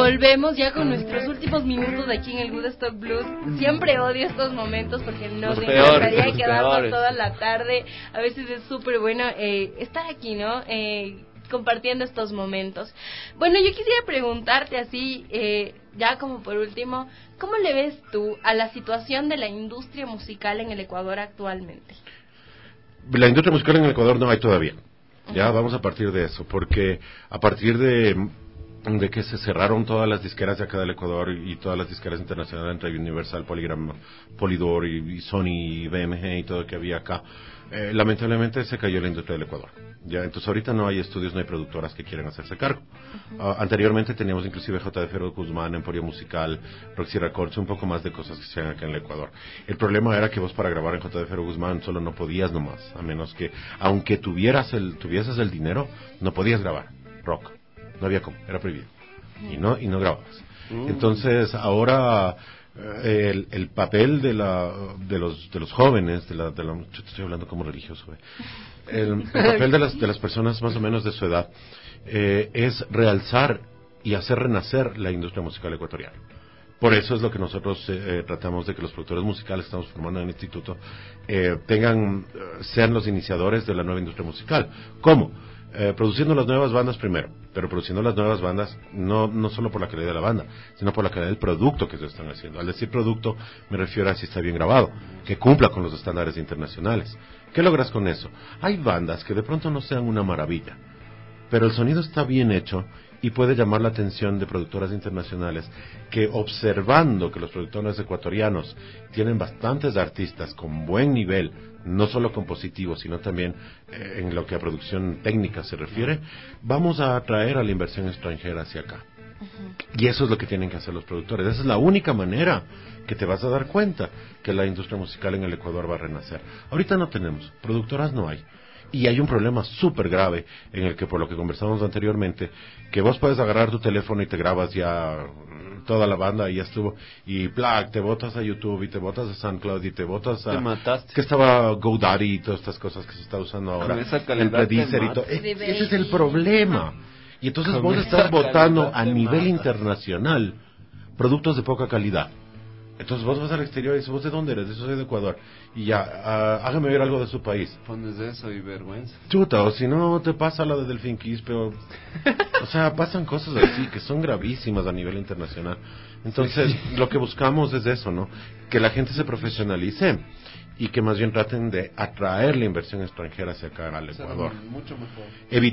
E: volvemos ya con nuestros últimos minutos de aquí en el Woodstock Blues. Siempre odio estos momentos porque nos encantaría quedarnos toda la tarde. A veces es súper bueno estar aquí, ¿no? Compartiendo estos momentos. Bueno, yo quisiera preguntarte así, ya como por último, ¿cómo le ves tú a la situación de la industria musical en el Ecuador actualmente?
G: La industria musical en el Ecuador no hay todavía. Ya vamos a partir de eso, porque a partir de que se cerraron todas las disqueras de acá del Ecuador y todas las disqueras internacionales entre Universal, Polygram, Polydor y Sony y BMG y todo lo que había acá, lamentablemente se cayó la industria del Ecuador. Ya, entonces ahorita no hay estudios, no hay productoras que quieran hacerse cargo. Anteriormente teníamos inclusive JD Fero Guzmán, Emporio Musical, Roxy Records, un poco más de cosas que se hacían acá en el Ecuador. El problema era que vos para grabar en JD Fero Guzmán solo no podías nomás, a menos que, aunque tuvieses el dinero, no podías grabar rock. No había cómo, era prohibido. Y no grababas. Entonces, ahora el papel de los jóvenes, yo estoy hablando como religioso, el papel de las personas más o menos de su edad es realzar y hacer renacer la industria musical ecuatoriana. Por eso es lo que nosotros tratamos de que los productores musicales que estamos formando en el instituto sean los iniciadores de la nueva industria musical. ¿Cómo? Produciendo las nuevas bandas primero, pero produciendo las nuevas bandas no solo por la calidad de la banda, sino por la calidad del producto que se están haciendo. Al decir producto me refiero a si está bien grabado, que cumpla con los estándares internacionales. ¿Qué logras con eso? Hay bandas que de pronto no sean una maravilla, pero el sonido está bien hecho y puede llamar la atención de productoras internacionales que, observando que los productores ecuatorianos tienen bastantes artistas con buen nivel, no solo compositivos, sino también en lo que a producción técnica se refiere, vamos a atraer a la inversión extranjera hacia acá. Y eso es lo que tienen que hacer los productores. Esa es la única manera que te vas a dar cuenta que la industria musical en el Ecuador va a renacer. Ahorita no tenemos, productoras no hay. Y hay un problema súper grave en el que, por lo que conversamos anteriormente, que vos puedes agarrar tu teléfono y te grabas ya toda la banda y ya estuvo, y te botas a YouTube y te botas a SoundCloud y te botas a...
F: Te mataste.
G: Que estaba GoDaddy y todas estas cosas que se está usando ahora. El Deezer y todo. Ese es el problema. Y entonces vos estás botando a nivel internacional productos de poca calidad. Entonces vos vas al exterior y dices, ¿vos de dónde eres? Yo soy de Ecuador. Y ya, hágame ver algo de su país.
F: Pones eso y vergüenza.
G: Chuta, o si no te pasa la de Delfín Quispe, o sea, pasan cosas así que son gravísimas a nivel internacional. Entonces, lo que buscamos es eso, ¿no? Que la gente se profesionalice y que más bien traten de atraer la inversión extranjera hacia acá al Ecuador.
F: Mucho mejor.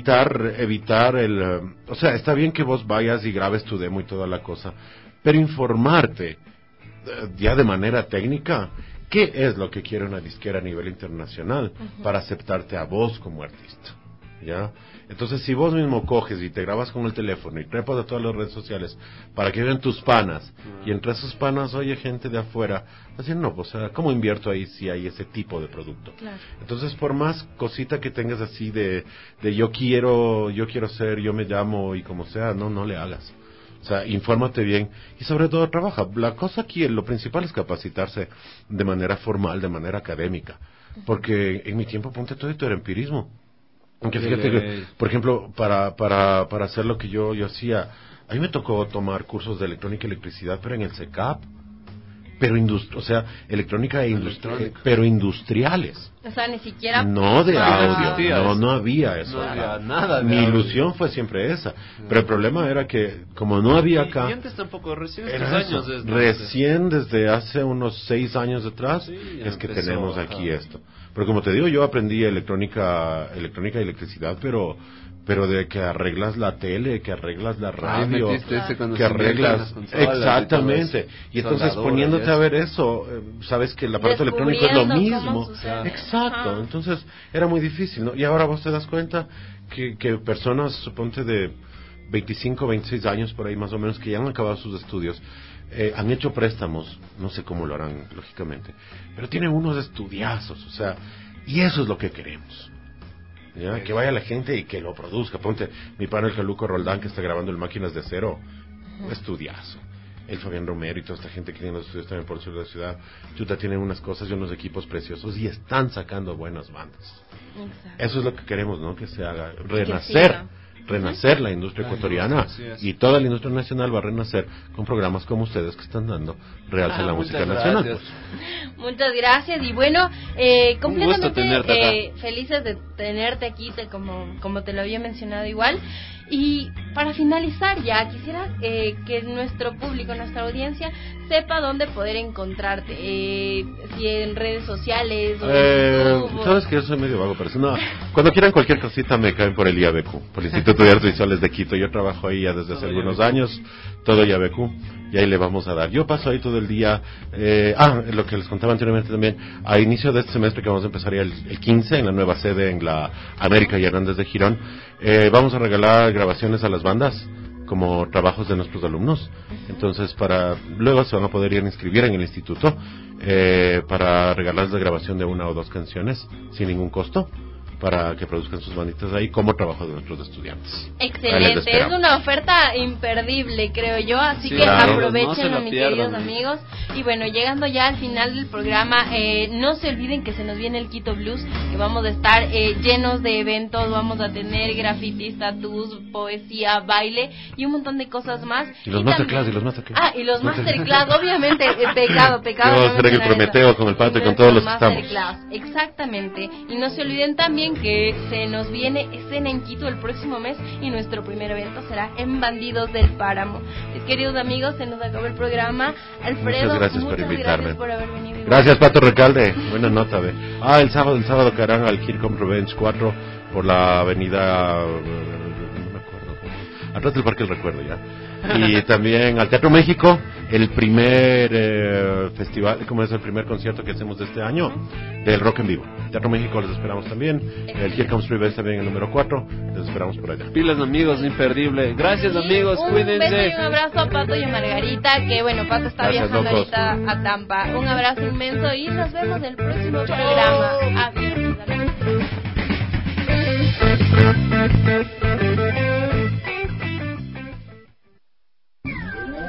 G: Evitar o sea, está bien que vos vayas y grabes tu demo y toda la cosa, pero informarte ya de manera técnica qué es lo que quiere una disquera a nivel internacional para aceptarte a vos como artista, ¿ya? Entonces, si vos mismo coges y te grabas con el teléfono y trepas a todas las redes sociales para que vean tus panas, y entre esos panas oye gente de afuera, así no, pues, ¿cómo invierto ahí si hay ese tipo de producto?
E: Claro.
G: Entonces, por más cosita que tengas así de yo quiero ser, yo me llamo y como sea, no le hagas. O sea, infórmate bien y sobre todo trabaja. La cosa aquí, lo principal es capacitarse de manera formal, de manera académica. Porque en mi tiempo, ponte todo esto era empirismo. Aunque fíjate que, por ejemplo, para hacer lo que yo hacía, a mí me tocó tomar cursos de electrónica y electricidad, pero en el CECAP. Pero o sea, electrónica pero industriales.
E: O sea, ni siquiera...
G: No de audio, no había eso.
F: No había nada de
G: Mi
F: audio.
G: ilusión fue siempre esa. Pero el problema era que, como no había acá...
F: Y antes tampoco, recién
G: desde hace unos 6 años atrás,
F: sí,
G: es que tenemos aquí esto. Pero como te digo, yo aprendí electrónica y electricidad, pero de que arreglas la tele, que arreglas la radio, que arreglas... Exactamente. Y entonces poniéndote a ver eso, sabes que el aparato electrónico es lo mismo. Exacto. Ajá. Entonces era muy difícil, ¿no? Y ahora vos te das cuenta que personas, suponte de 25, 26 años por ahí más o menos, que ya han acabado sus estudios, han hecho préstamos, no sé cómo lo harán, lógicamente, pero tienen unos estudiazos, o sea, y eso es lo que queremos. ¿Ya? Que vaya la gente y que lo produzca. Ponte mi pana el Caluco Roldán, que está grabando el Máquinas de Acero, un estudiazo. El Fabián Romero y toda esta gente que tiene los estudios también por el sur de la ciudad, chuta, tienen unas cosas y unos equipos preciosos y están sacando buenas bandas. Exacto. Eso es lo que queremos, ¿no? Que se haga, renacer la industria ecuatoriana, y toda la industria nacional va a renacer con programas como ustedes que están dando realce a la música nacional. Pues.
E: Muchas gracias, y bueno, completamente felices de tenerte aquí, como te lo había mencionado igual. Y para finalizar ya, quisiera que nuestro público, nuestra audiencia, sepa dónde poder encontrarte, si en redes sociales o en YouTube,
G: sabes que yo soy medio vago, pero no, cuando quieran cualquier cosita me caen por el IABQ, por el Instituto de Artes Visuales de Quito. Yo trabajo ahí ya desde hace algunos años, todo IABQ, y ahí le vamos a dar. Yo paso ahí todo el día, lo que les contaba anteriormente también, a inicio de este semestre que vamos a empezar ya el 15 en la nueva sede en la América y Hernández de Girón, vamos a regalar grabaciones a las bandas como trabajos de nuestros alumnos. Entonces, luego se van a poder ir a inscribir en el instituto para regalarles la grabación de 1 o 2 canciones sin ningún costo, para que produzcan sus banditas ahí como trabajo de nuestros estudiantes.
E: Excelente, es una oferta imperdible, creo yo, así que aprovechenlo, mis queridos amigos. Y bueno, llegando ya al final del programa, no se olviden que se nos viene el Quito Blues, que vamos a estar llenos de eventos, vamos a tener grafitis, tattoos, poesía, baile y un montón de cosas más.
G: Y los masterclass.
E: Y los masterclass, obviamente, pecado.
G: Vamos a hacer el Prometeo con el Pato y con todos los que estamos.
E: Exactamente, y no se olviden también que se nos viene escena en Quito el próximo mes y nuestro primer evento será en Bandidos del Páramo. Mis queridos amigos, se nos acabó el programa. Alfredo,
G: muchas gracias por invitarme.
E: Gracias por haber venido.
G: Gracias, Pato Recalde, buena nota. El sábado caerán al Kirkham Revenge 4 por la avenida, no me acuerdo, atrás del Parque del Recuerdo ya. Y también al Teatro México, el primer festival, como es el primer concierto que hacemos de este año, del rock en vivo. Teatro México les esperamos también. El Here Comes Revenge también el número 4, les esperamos por allá.
F: Pilas, amigos, imperdible. Gracias, amigos, cuídense.
E: Un beso y un abrazo a Pato y a Margarita, que bueno, Pato está viajando ahorita a Tampa. Un abrazo inmenso y nos vemos el próximo programa. Adiós.